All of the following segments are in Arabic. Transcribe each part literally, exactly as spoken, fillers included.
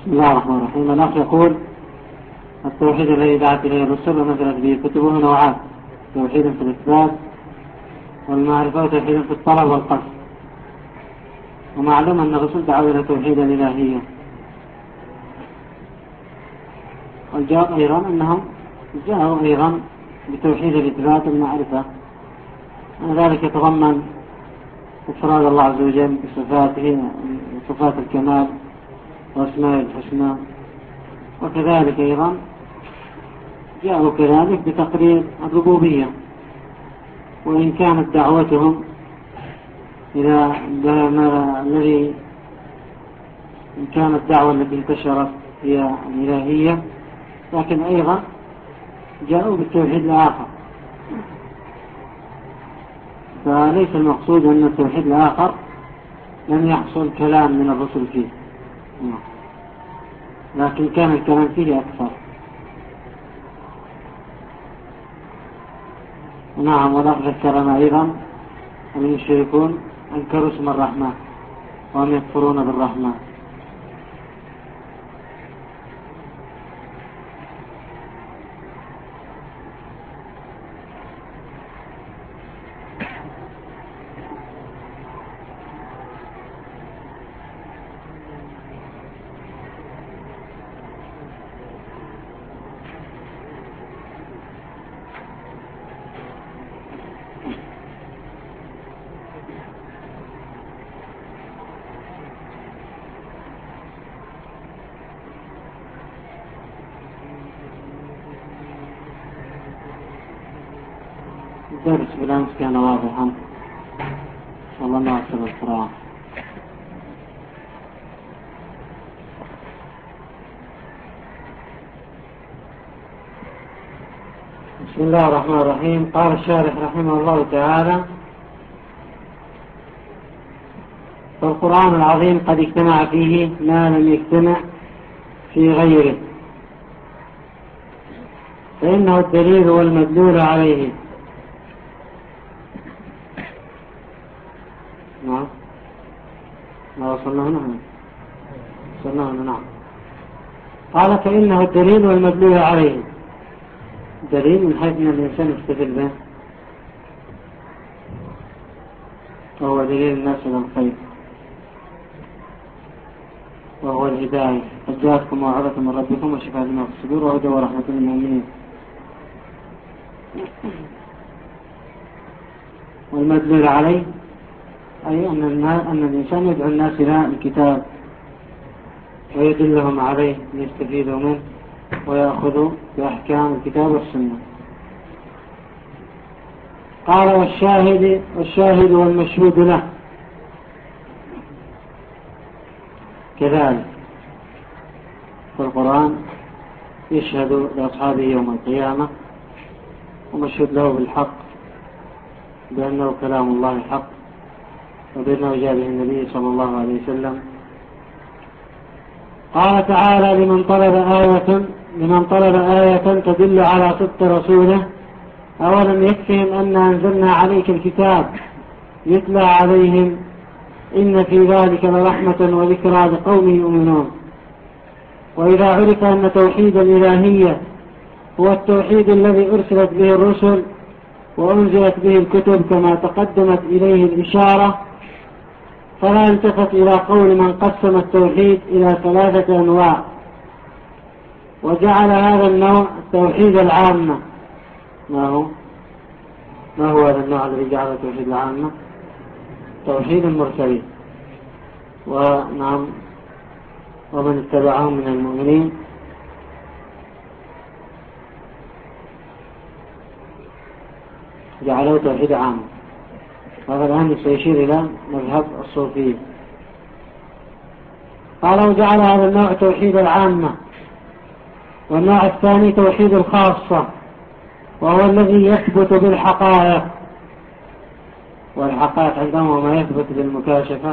بسم الله الرحمن الرحيم. الأخ يقول: التوحيد الذي دعت إليه الرسل ونزلت به كتبه نوعان: توحيد في الإثبات والمعرفة، وتوحيد في الطلب والقصد. ومعلوم أن الرسل دعوا إلى توحيد الإلهية. والجواب أيضا أنهم جاءوا أيضا بتوحيد الإثبات والمعرفة، ذلك يتضمن إفراد الله عز وجل بصفاته وصفات الكمال وأسماء الحسنى، وكذلك أيضا جاءوا كذلك بتقرير الربوبية. وإن كانت دعوتهم إلى الذي إن كانت الدعوة التي انتشرت هي الإلهية، لكن أيضا جاءوا بالتوحيد الآخر. فليس المقصود أن التوحيد الآخر لم يحصل كلام من الرسل فيه، لكن كان الكلام فيه أكثر. نعم. والأخ ذكرنا أيضا أن المشركون أنكروا اسم الرحمن وهم يكفرون بالرحمن. الدرس بالأمس كان واضحا، إن شاء الله نواصل القراءة. بسم الله الرحمن الرحيم. قال الشارح رحمه الله تعالى: فالقرآن العظيم قد اجتمع فيه ما لم يجتمع في غيره، فإنه الدليل والمدلول عليه. نعم. ما وصلنا هنا وصلنا هنا. نعم. قال: فإنه الدليل والمدلول عليه. دليل من حيث أن الإنسان يستدل به، وهو دليل الناس إلى الخير، وهو الهداية. قد جاءتكم موعظة من ربكم وشفاء لما في الصدور وهدى ورحمة للمؤمنين. والمدلول عليه أي أن, أن الإنسان يدعو الناس إلى الكتاب ويدلهم عليه ليستفيدوا منه ويأخذوا بأحكام الكتاب والسنة. قال: والشاهد والشاهد والمشهود له كذلك. فالقرآن يشهد لأصحابه يوم القيامة، ومشهد له بالحق بأنه كلام الله حق، وبأنه جاء به النبي صلى الله عليه وسلم. قال تعالى: لمن طلب آية لمن طلب آية تدل على صدق رسوله أولم يكفهم أن أنزلنا عليك الكتاب يتلى عليهم إن في ذلك لرحمة وذكرى لقوم يؤمنون. وإذا عرف أن توحيد الإلهية هو التوحيد الذي أرسلت به الرسل وأنزلت به الكتب كما تقدمت إليه الإشارة، فلا يلتفت إلى قول من قسم التوحيد إلى ثلاثة أنواع، وجعل هذا النوع التوحيد العامة. ما هو ما هو هذا النوع الذي جعل التوحيد العامة؟ توحيد المرسلين، ونعم ومن اتبعهم من المؤمنين. جعلوا توحيد عام. هذا الآن سيشير إلى مذهب الصوفية. قال: وجعل هذا النوع توحيد العامة. والنوع الثاني توحيد الخاصة، وهو الذي يثبت بالحقائق. والحقائق عندهم ما يثبت بالمكاشفة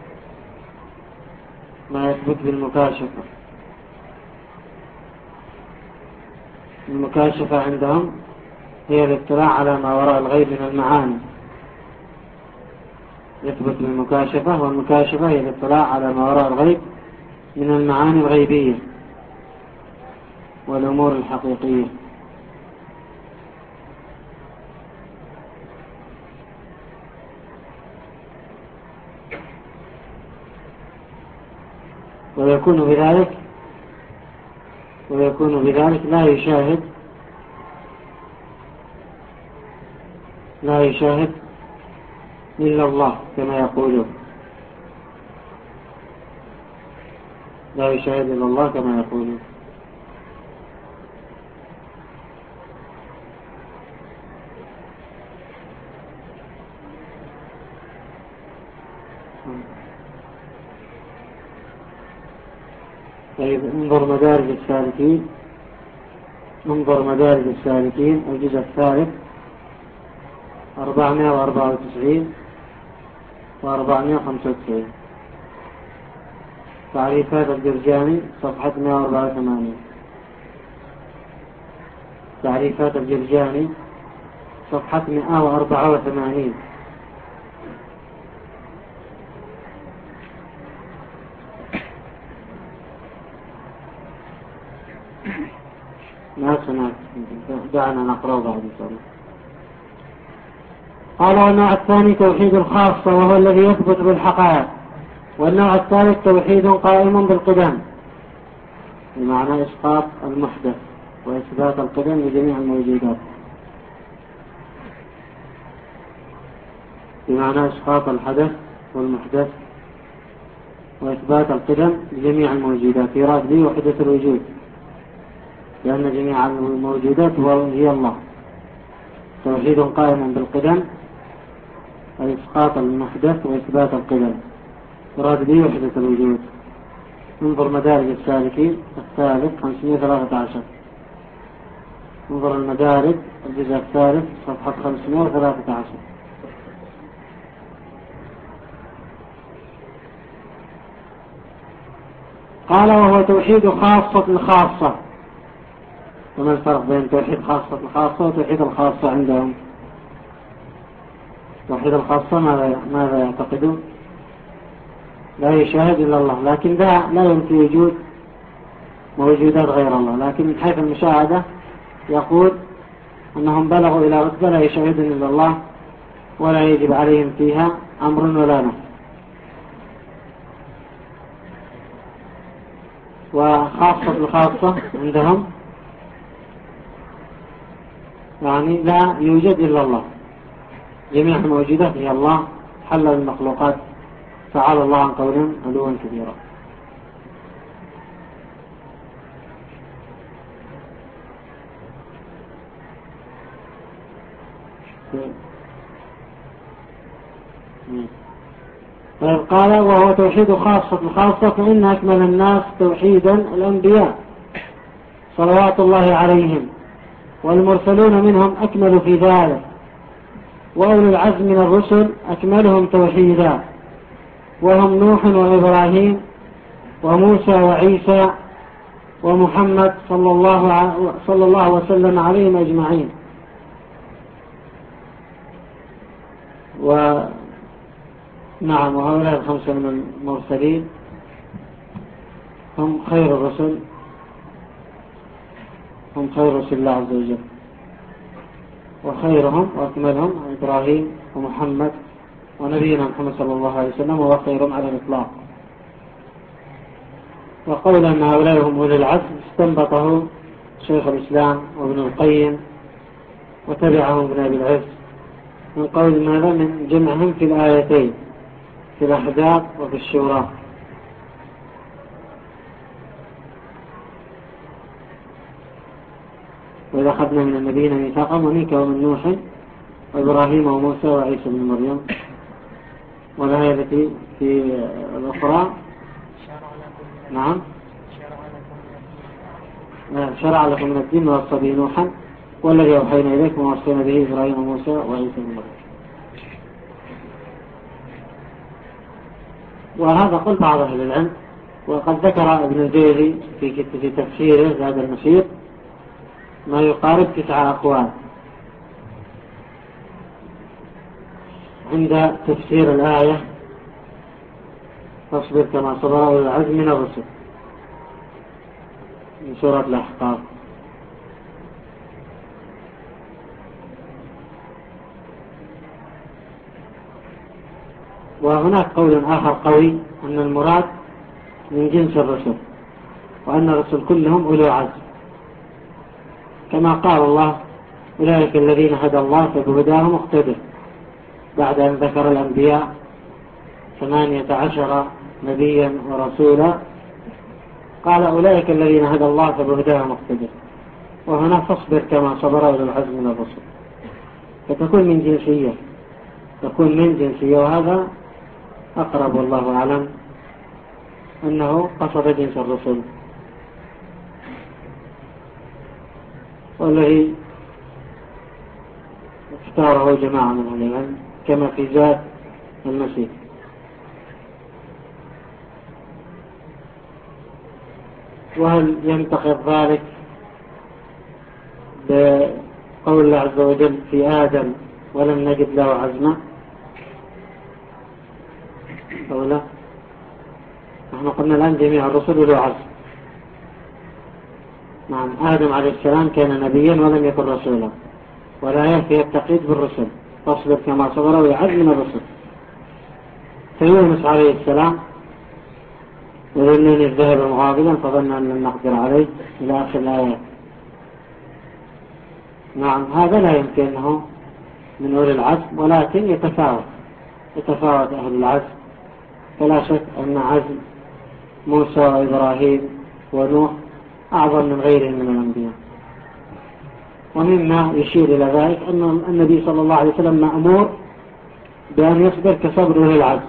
ما يثبت بالمكاشفة المكاشفة عندهم هي الاطلاع على ما وراء الغيب من المعاني، يثبت بالمكاشفة، والمكاشفة هي الاطلاع على ما وراء الغيب من المعاني الغيبية والأمور الحقيقية. ويكون بذلك ويكون بذلك لا يشاهد لا يشاهد إلا الله كما يقولون، لا يشاهد إلا الله كما يقولون. طيب انظر مدارج السالكين انظر مدارج السالكين الجزء الثالث أربعمائة وأربعة وتسعين وأربعمائة وخمسة وتسعين، تعريفات الجرجاني صفحة مائة وأربعة وثمانين. تعريفات الجرجاني صفحة مائة وأربعة وثمانين. ما سمعت، دعنا نقرأ بعد إن شاء الله. قال: والنوع الثاني توحيد الخاصة وهو الذي يثبت بالحقائق، والنوع الثالث توحيد قائم بالقدم بمعنى إسقاط المحدث وإثبات القدم لجميع الموجودات، بمعنى إسقاط الحدث والمحدث وإثبات القدم لجميع الموجودات، يراد به وحدة الوجود، لأن جميع الموجودات هي الله. توحيد قائم بالقدم إسقاط المحدث وإثبات القدم، يراد به وحدة الوجود. انظر مدارج السالكين الثالث خمسمائة وثلاثة عشر. انظر المدارج الجزء الثالث صفحة خمسمائة وثلاثة عشر. قال: وهو توحيد خاصة الخاصة. وما الفرق بين توحيد خاصة الخاصة وتوحيد الخاصة عندهم؟ توحيد الخاصة ماذا ماذا يعتقدون؟ لا يشاهد إلا الله، لكن لا لا يمكن وجود موجودات غير الله، لكن من حيث المشاهدة يقول أنهم بلغوا إلى رتبة لا يشاهدون إلا الله ولا يجب عليهم فيها أمر ولا نهي. وخاصة الخاصة عندهم يعني لا يوجد إلا الله، جميع الموجودات هي الله، حل المخلوقات، تعالى الله عن قولهم علوا كبيرا. طيب قال: وهو توحيد خاصة الخاصة، فإن أكمل الناس توحيدا الأنبياء صلوات الله عليهم، والمرسلون منهم أكملوا في ذلك، وأولو العزم من الرسل أكملهم توحيدا، وهم نوح وإبراهيم وموسى وعيسى ومحمد صلى الله صلى الله وسلم عليهم أجمعين. ونعم، وهؤلاء الخمسة من المرسلين هم خير الرسل، هم خير رسل الله عز وجل، وخيرهم وأكملهم إبراهيم ومحمد ونبينا محمد صلى الله عليه وسلم، وخيرهم على الإطلاق. وقول أن هؤلاء هم أولي العزم استنبطه شيخ الإسلام وابن القيم وتبعهم ابن أبي العز من قول ماذا من جمعهم في الآيتين في الأحزاب وفي الشورى. وإذا أخذنا من النبيين ميثاقهم ومنك ومن نوح وإبراهيم وموسى وعيسى بن مريم. والآية التي في الأخرى نعم شرع لكم من الدين ووصى به نوحا والذي أوحينا إليكم ووصينا به إبراهيم وموسى وعيسى بن مريم. وهذا قل بعض أهل العلم، وقد ذكر ابن الجوزي في في تفسيره زاد المسير ما يقارب تسعة أقوال عند تفسير الآية فاصبر كما صبر أولو العزم من الرسل. من سورة الأحقاف. وهناك قول آخر قوي أن المراد من جنس الرسل، وأن الرسل كلهم أولو عزم، كما قال الله أولئك الذين هدى الله فبهداه مقتدر، بعد أن ذكر الأنبياء ثمانية عشر نبيا ورسولا قال أولئك الذين هدى الله فبهداه مقتدر، وهنا فاصبر كما صبر أولو العزم من الرسل، فتكون من جنسية، تكون من جنسية، وهذا أقرب والله أعلم أنه قصد جنس الرسل، والذي اختاره جماعة من أهل العلم كما في ذات المسيح. وهل ينتقض ذلك بقول الله عز وجل في آدم ولم نجد له عزما أو لا؟ نحن قلنا الآن جميع الرسل له عزم. نعم، آدم عليه السلام كان نبيا ولم يكن رسولا، ولا يكفي التقييد بالرسل، فاصبر كما صبر ويعز من الرسل. فيونس عليه السلام وذنني الذهب مغاضبا فظن أن لم نقدر عليه إلى آخر الآيات. نعم، هذا لا يمكن أنه من أولي العزم، ولكن يتفاوت يتفاوت أهل العزم، فلا شك أن عزم موسى وإبراهيم ونوح أعظم من غيرهم من الأنبياء. ومما يشير إلى ذلك أن النبي صلى الله عليه وسلم مأمور بأن يصبر كصبر أولي العزم،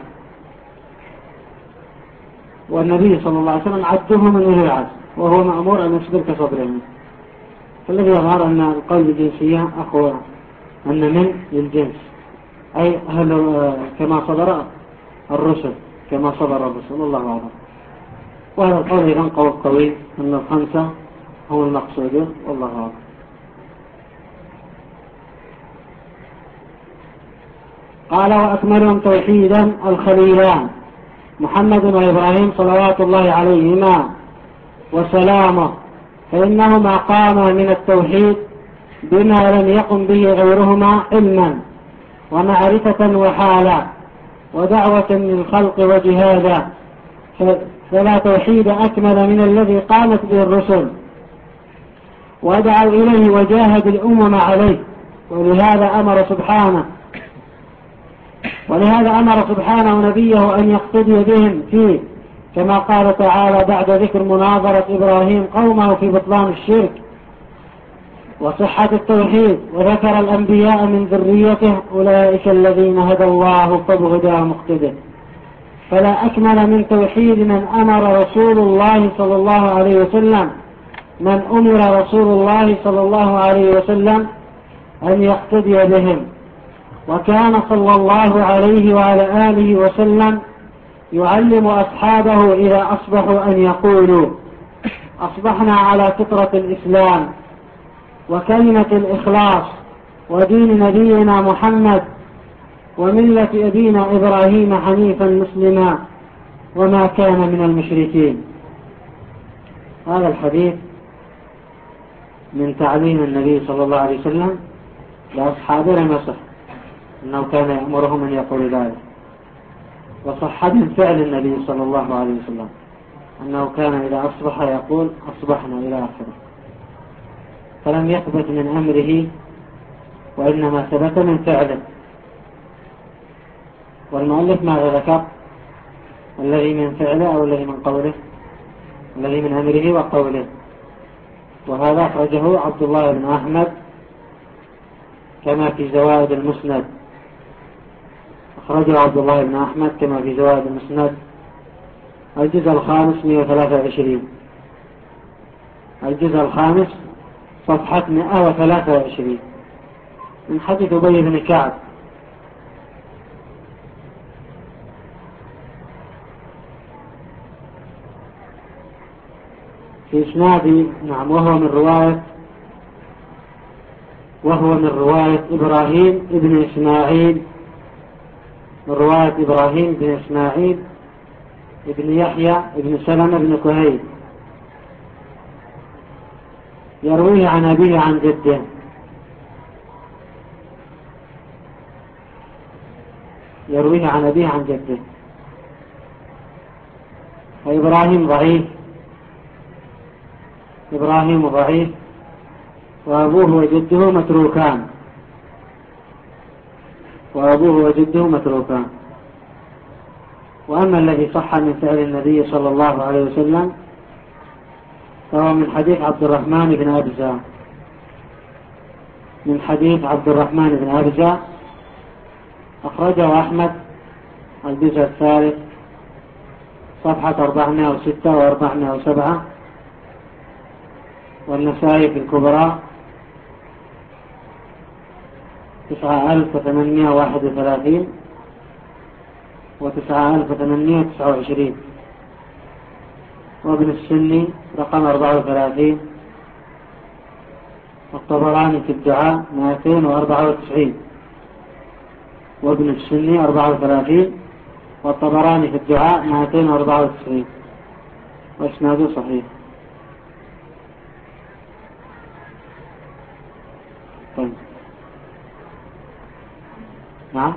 والنبي صلى الله عليه وسلم عده من أولي العزم، وهو مأمور أن يصبر كصبرهم. فالذي يظهر أن القول بالجنسية أقوى، أن من للجنس، أي هل كما صبر الرسل كما صبر الرسل، الله أعلم. وهذا القول أيضا قول قوي أن الخمسة هم المقصودون، والله أعلم. قال وأكملهم توحيدا الخليلان محمد وإبراهيم صلوات الله عليهما وسلامه، فإنهما قاما من التوحيد بما لم يقم به غيرهما علما ومعرفة وحالا ودعوة من الخلق وجهادا، فلا توحيد أكمل من الذي قامت به الرسل ودعوا إليه وجاهد الأمم عليه. ولهذا أمر سبحانه ولهذا أمر سبحانه نبيه أن يقتدي بهم فيه، كما قال تعالى بعد ذكر مناظرة إبراهيم قومه في بطلان الشرك وصحة التوحيد، وذكر الأنبياء من ذريته أولئك الذين هدى الله فبهداه مقتدر. فلا أكمل من توحيد من أمر رسول الله صلى الله عليه وسلم من أمر رسول الله صلى الله عليه وسلم أن يقتدي بهم. وكان صلى الله عليه وعلى آله وسلم يعلم أصحابه إذا أصبحوا أن يقولوا أصبحنا على فطرة الإسلام وكلمة الإخلاص ودين نبينا محمد وملة أبينا إبراهيم حنيفا مسلما وما كان من المشركين. هذا الحديث من تعليم النبي صلى الله عليه وسلم لأصحابه لم يصح أنه كان يأمرهم أن يقول ذلك، وصح من فعل النبي صلى الله عليه وسلم أنه كان إذا أصبح يقول أصبحنا إلى آخره، فلم يثبت من أمره وإنما ثبت من فعله. والمؤلف ماذا ذكر؟ الذي من فعله أو الذي من قوله؟ الذي من أمره وقوله. وهذا أخرجه عبد الله بن أحمد كما في زوائد المسند، أخرجه عبد الله بن أحمد كما في زوائد المسند الجزء الخامس مئة وثلاثة وعشرين، الجزء الخامس صفحة مئة وثلاثة وعشرين من حديث أبي بن كعب. في إسناد نعم وهو من رواية وهو من رواية إبراهيم ابن إسماعيل من رواية إبراهيم بن إسماعيل ابن يحيى ابن سلمة بن كهيل يرويه عن أبيه عن جده. يرويه عن أبيه عن جده. فإبراهيم ضعيف، إبراهيم ضعيف، وأبوه وجده متروكان، وأبوه وجده متروكان. وأما الذي صح من فعل النبي صلى الله عليه وسلم فهو من حديث عبد الرحمن بن أبزة، من حديث عبد الرحمن بن أبزة أخرجه أحمد الجزء الثالث صفحة أربعمائة وستة وأربعمائة وسبعة، والنسائي في الكبرى تسعة آلاف وثمانمائة وواحد وثلاثين وتسعة آلاف وثمانمائة وتسعة وعشرين، وابن السني رقم أربعة وثلاثين، والطبراني في الدعاء مئتين وأربعة وتسعين، وابن السني أربعة وثلاثين، والطبراني في الدعاء مئتين وأربعة وتسعين، وإسناده صحيح. طيب. نعم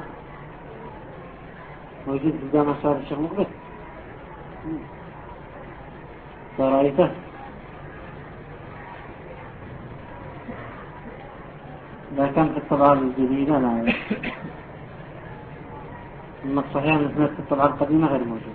موجود في الجامعة صار الشيخ مقبل فرأيته لا كان في الطبعة الجديدة لا، أما الصحيح أن في الطبعة القديمة غير موجود.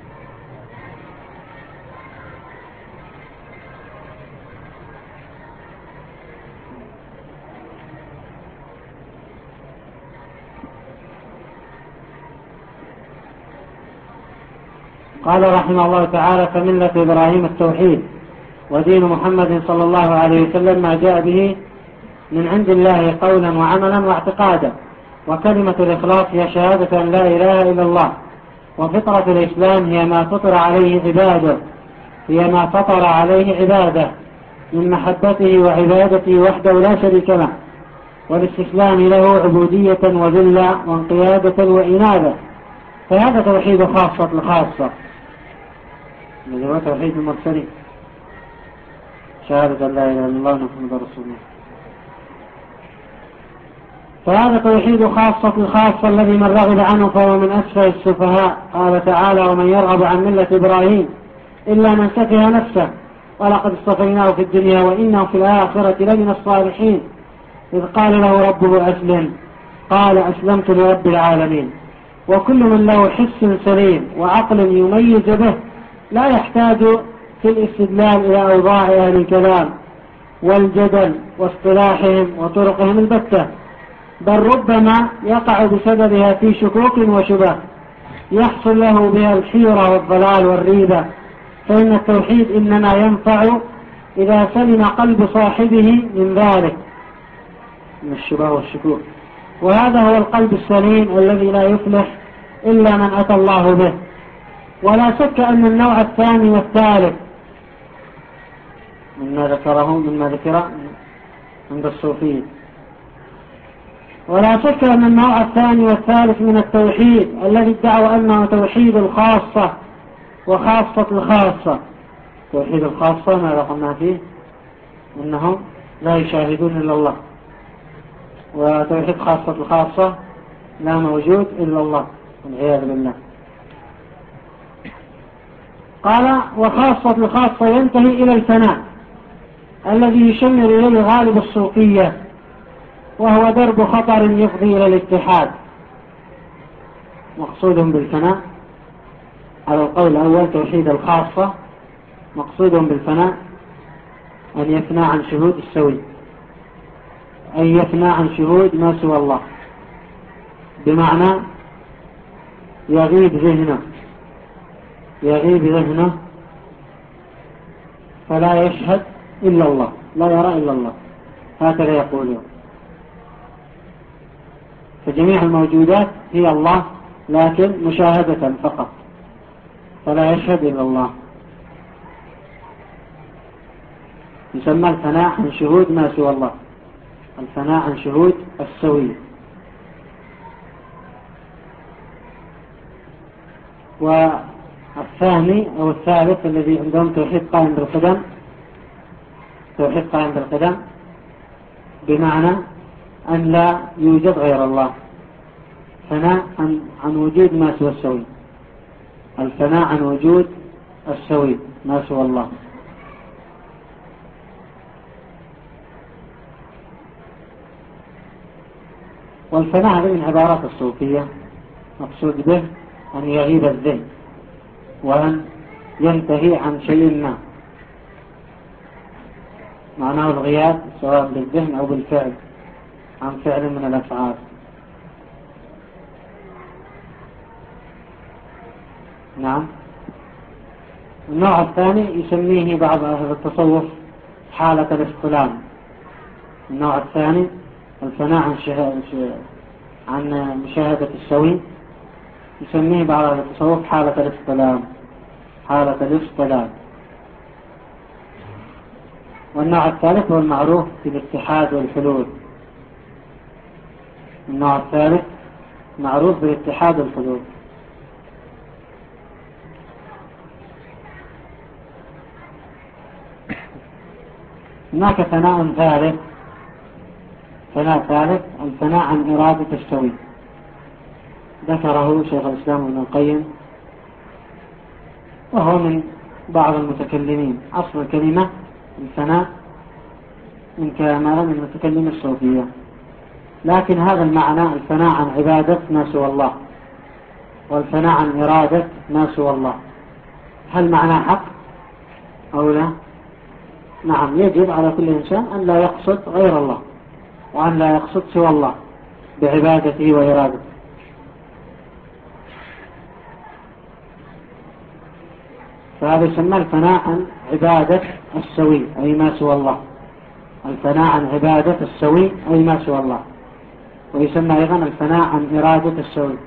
قال رحمه الله تعالى: فملة إبراهيم التوحيد، ودين محمد صلى الله عليه وسلم ما جاء به من عند الله قولا وعملا واعتقادا، وكلمة الإخلاص هي شهادة أن لا إله إلا الله، وفطرة الإسلام هي ما فطر عليه عباده هي ما فطر عليه عباده من محبته وعبادته وحده لا شريك له، والاستسلام له عبودية وذلة وانقيادة وإنابة. فهذا توحيد خاصة الخاصة الذي هو توحيد المرسلين، شهادة لا إله إلا الله محمد رسول الله. فهذا توحيد خاصة الخاصة الذي من رغب عنه فهو من أسفه السفهاء. قال تعالى: ومن يرغب عن ملة إبراهيم إلا من سفه نفسه ولقد اصطفيناه في الدنيا وإنه في الآخرة لمن الصالحين. إذ قال له ربه أسلم قال أسلمت لرب العالمين. وكل من له حس سليم وعقل يميز به لا يحتاج في الاستدلال إلى أوضاع أهل الكلام والجدل واصطلاحهم وطرقهم البتة، بل ربما يقع بسببها في شكوك وشبه يحصل له بها الحيرة والضلال والريبة. فإن التوحيد إنما ينفع إذا سلم قلب صاحبه من ذلك، من الشبه والشكوك، وهذا هو القلب السليم الذي لا يفلح إلا من أتى الله به. ولا شك أن النوع الثاني والثالث مما ذكره مما ذكر عند الصوفية ولا شك أن النوع الثاني والثالث من التوحيد الذي ادعوا أنه توحيد الخاصة وخاصة الخاصة. توحيد الخاصة ما قلنا فيه أنهم لا يشاهدون إلا الله، وتوحيد خاصة الخاصة لا موجود إلا الله والعياذ بالله. قال: وخاصة الخاصة ينتهي إلى الفناء الذي يشمر إليه غالب الصوفية، وهو درب خطر يفضي إلى الاتحاد. مقصودهم بالفناء على القول الأول توحيد الخاصة، مقصودهم بالفناء أن يفنى عن شهود السوي، أن يفنى عن شهود ما سوى الله، بمعنى يغيب ذهنه يغيب ذهنه فلا يشهد إلا الله، لا يرى إلا الله، هكذا يقولون. فجميع الموجودات هي الله لكن مشاهدة فقط، فلا يشهد إلا الله. يسمى الفناء عن شهود ما سوى الله، الفناء عن شهود السوي. والثاني أو الثالث الذي عندهم توحيد قائم بالقدم توحيد قائم بالقدم بمعنى أن لا يوجد غير الله، فناء عن, عن وجود ما سوى السوي، الفناء عن وجود السوي ما سوى الله. والفناء هذه من عبارات الصوفية، مقصود به أن يغيب الذهن وأن ينتهي عن شيء ما، معناه الغياب سواء بالذهن أو بالفعل عن فعل من الأفعال. نعم. النوع الثاني يسميه بعض أهل التصوف حالة الاستلام. النوع الثاني الفناء عن, عن مشاهدة السوي يسميه بعض أهل التصوف حالة الاستلام، حالة الاستلام. والنوع الثالث هو المعروف بالاتحاد والحلول. النوع الثالث معروف بالاتحاد والحلول. هناك ثناء ثالث، ثناء ثالث الثناء عن إرادة السوي، ذكره شيخ الإسلام ابن القيم وهو من بعض المتكلمين. أصل الكلمة الثناء من كلام من المتكلم الصوفية، لكن هذا المعنى الثناء عن عبادة ما سوى الله والثناء عن إرادة ما سوى الله، هل معنى حق أو لا؟ نعم، يجب على كل إنسان أن لا يقصد غير الله وأن لا يقصد سوى الله بعبادته وإرادته. فهذا يسمى الفناء عن عبادة السوي أي ما سوى الله، الفناء عن عبادة السوي أي ما سوى الله، ويسمى أيضا الفناء عن إرادة السوي.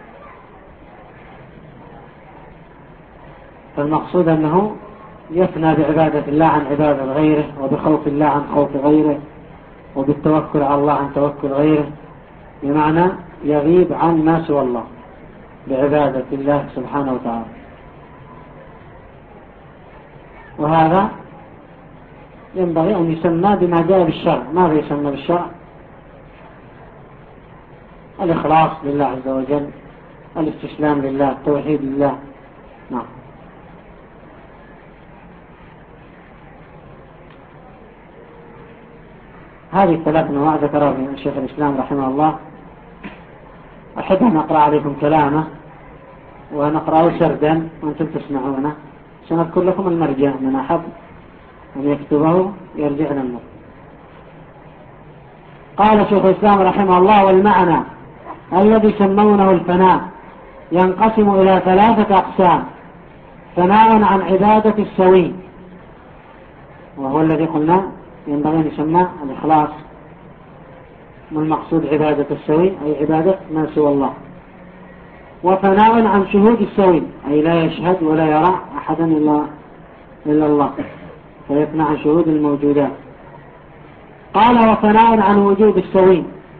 فالمقصود أنه يفنى بعبادة الله عن عبادة غيره، وبخوف الله عن خوف غيره، وبالتوكل على الله عن توكل غيره، بمعنى يغيب عن ما سوى الله بعبادة الله سبحانه وتعالى. وهذا ينبغي أن يسمى بما جاء بالشرع. ماذا يسمى بالشرع؟ الإخلاص لله عز وجل، الاستسلام لله، التوحيد لله. نعم. هذه الثلاث نوع ذكرها الشيخ الإسلام رحمه الله. أحب أن أقرأ عليكم كلامه ونقرأه سردا وأنتم تسمعونه. سنذكر لكم المرجع، من أحب أن يكتبه يرجع لنا. قال شيخ الإسلام رحمه الله: والمعنى الذي سمونه الفناء ينقسم إلى ثلاثة أقسام: فناء عن عبادة السوي، وهو الذي قلنا ينبغي أن يسمى الإخلاص، والمقصود عبادة السوي أي عبادة ما سوى الله. وفناء عن شهود السوي أي لا يشهد ولا يرى أحدا إلا, إلا الله، فيفنى عن شهود الموجودات. قال: وفناء عن وجود السوي،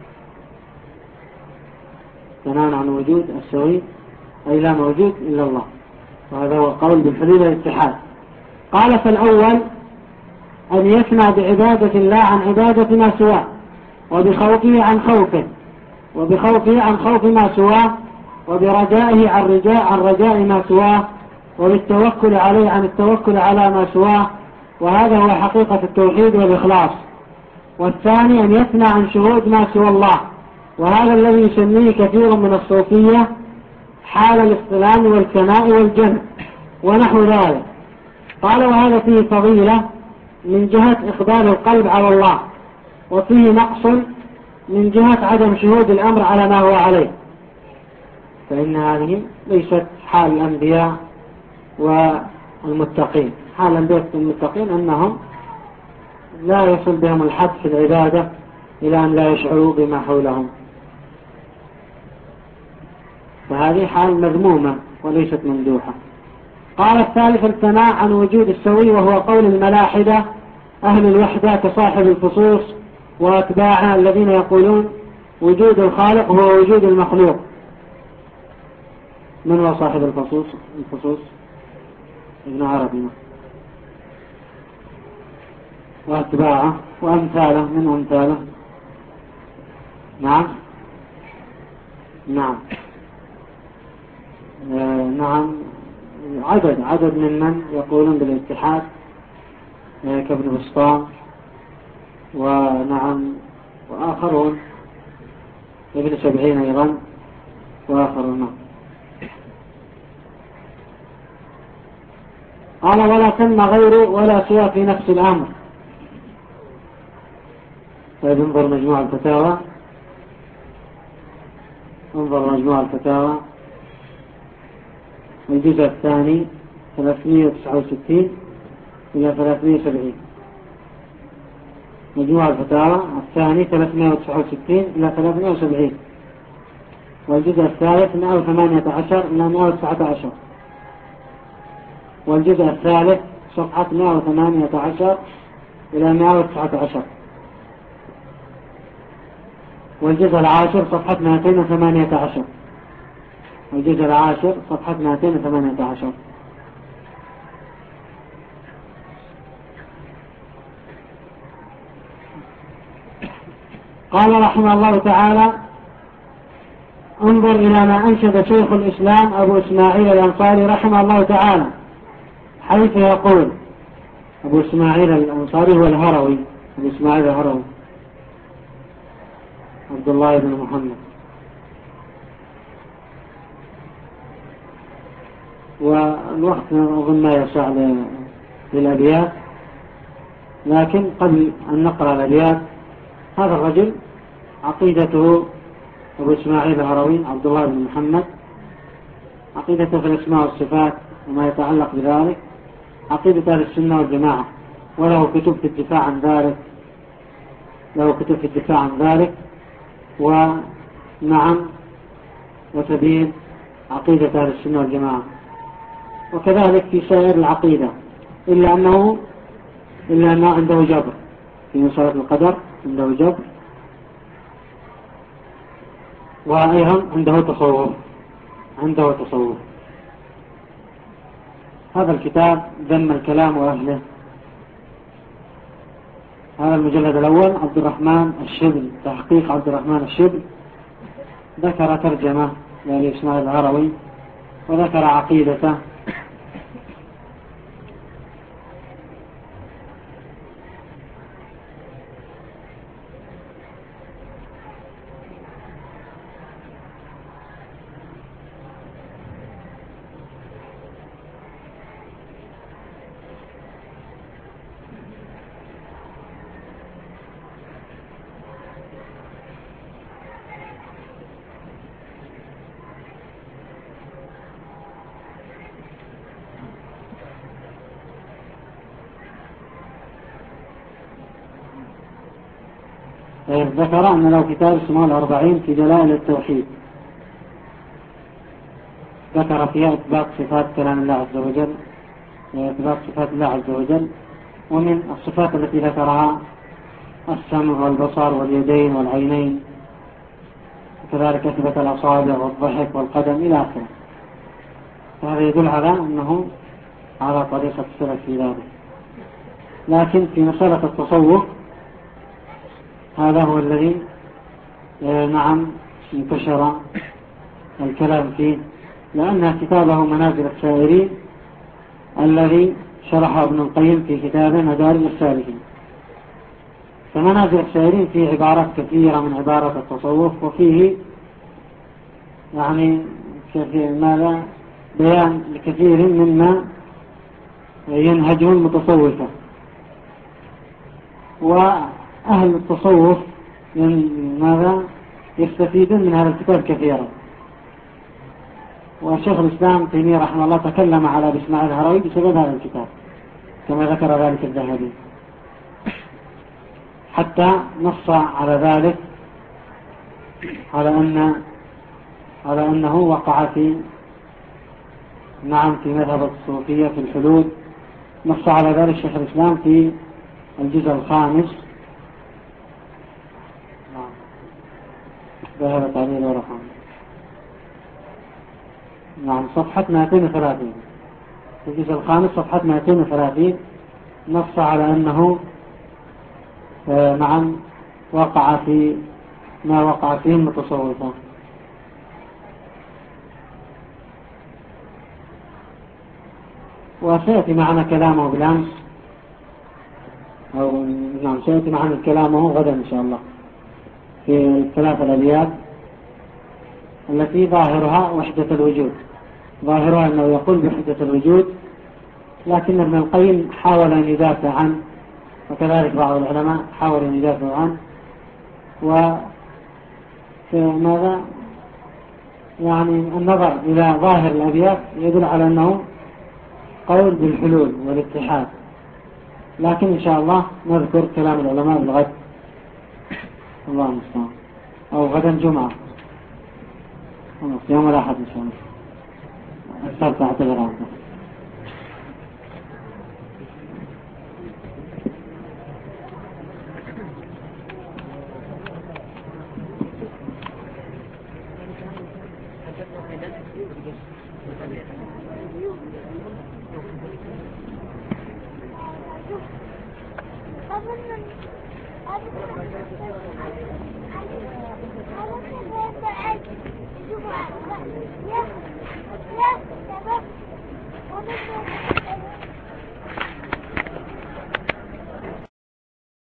فناء عن وجود السوي أي لا موجود إلا الله، وهذا هو قول بالحلول والاتحاد. قال: فالأول أن يفنى بعبادة الله عن عبادة ما سواه، وبخوفه عن خوفه وبخوفه عن خوف ما سواه، وبرجائه عن رجاء عن رجاء ما سواه، وبالتوكل عليه عن التوكل على ما سواه، وهذا هو حقيقة التوحيد والإخلاص. والثاني أن يفنى عن شهود ما سوى الله، وهذا الذي يسميه كثير من الصوفية حال الاصطلام والكناء والجمع ونحو ذلك. قال: وهذا فيه فضيلة من جهة إقبال القلب على الله، وفيه نقص من جهة عدم شهود الأمر على ما هو عليه، فإن هذه ليست حال الأنبياء والمتقين. حال الأنبياء والمتقين أنهم لا يصل بهم الحد في العبادة إلى أن لا يشعروا بما حولهم، فهذه حال مذمومة وليست ممدوحة. قال: الثالث الثناء عن وجود السوي، وهو قول الملاحدة أهل الوحدة كصاحب الفصوص وأتباعها الذين يقولون وجود الخالق هو وجود المخلوق. من هو صاحب الفصوص؟ الفصوص ابن عربي. وأتباعه وأمثاله من أمثاله. نعم نعم آه نعم عدد عدد ممن يقولون بالاتحاد آه كابن بسطام ونعم وآخرون ابن سبعين أيضا وآخرون. قال ولا ثم غيره ولا سوى في نفس الأمر. طيب انظر مجموع الفتاوى انظر مجموع الفتاوى الجزء الثاني ثلاثمائة وتسعة وستين إلى ثلاثمائة وسبعين. مجموع الفتاوى الثاني ثلاثمائة وتسعة وستين إلى ثلاثمائة وسبعين، والجزء الثالث مئة وثمانية عشر إلى مئة وتسعة عشر، والجزء الثالث صفحة مئة وثمانية عشر إلى مئة وتسعة عشر، والجزء العاشر صفحة مئتين وثمانية عشر، الجزء العاشر صفحة مئتين وثمانية عشر. قال رحمه الله تعالى انظر إلى ما أنشد شيخ الإسلام أبو إسماعيل الأنصاري رحمه الله تعالى، حيث يقول أبو إسماعيل الأنصاري هو الهروي، أبو إسماعيل الهروي عبد الله بن محمد. والوقت أظن ما يسع للأبيات، لكن قبل أن نقرأ الأبيات هذا الرجل عقيدته أبو إسماعيل الهروي عبد الله بن محمد عقيدته في الأسماء والصفات وما يتعلق بذلك عقيدة أهل السنة والجماعة، وله كتب في الدفاع عن ذلك له كتب في الدفاع عن ذلك ونعم وتبين عقيدة أهل السنة والجماعة، وكذلك في سائر العقيدة، إلا أنه إلا أنه عنده جبر في مسألة القدر، عنده جبر، وأيضا عنده تصوف عنده تصوف هذا الكتاب ذم الكلام وأهله. هذا المجلد الأول عبد الرحمن الشبل، تحقيق عبد الرحمن الشبل، ذكر ترجمة لأبي إسماعيل الهروي وذكر عقيدته. ذكر أن له كتاب اسمه الأربعين في دلائل التوحيد، ذكر فيها إثبات صفات كلام الله عز وجل وإثبات صفات الله عز وجل، ومن الصفات التي ذكرها السمع والبصر واليدين والعينين، وكذلك أثبت الأصابع والضحك والقدم إلى آخره. فهذا يدل على أنه على طريقة السلف في ذلك. لكن في مسألة التصوف هذا هو الذي نعم انتشر الكلام فيه، لأن كتابه منازل السائرين الذي شرحه ابن القيم في كتابه مدارج السالكين. فمنازل السائرين فيه عبارات كثيرة من عبارة التصوف، وفيه يعني كثير ماذا بيان لكثير مما ينهجه المتصوفة. وأهل التصوف ماذا يستفيدون من هذا الكتاب كثيرا. وشيخ الإسلام تيمية رحمه الله تكلم على ابي اسماعيل الهروي بسبب هذا الكتاب كما ذكر ذلك الذهبي، حتى نص على ذلك على أن على أنه وقع في نعم في مذهب الصوفية في الحلول. نص على ذلك شيخ الإسلام في الجزء الخامس، نعم ذهبت عليه ورحمه، نعم صفحة مئتين وثلاثين، في الجزء الخامس صفحة مئتين وثلاثين نص على أنه نعم وقع في ما وقع فيه المتصوفة. وسيأتي معنا كلامه بالأمس أو نعم سيأتي معنا كلامه غدا إن شاء الله في الثلاث الأبيات التي ظاهرها وحدة الوجود، ظاهرها أنه يقول بوحدة الوجود، لكن ابن القيم حاول أن يدافع عنه، وكذلك بعض العلماء حاول أن يدافع عنه. وماذا يعني النظر إلى ظاهر الأبيات يدل على أنه قول بالحلول والاتحاد، لكن إن شاء الله نذكر كلام العلماء بالغد، الله المستعان، أو غدا جمعة يوم الأحد إن شاء الله السبت أعتبر عبده. Yeah.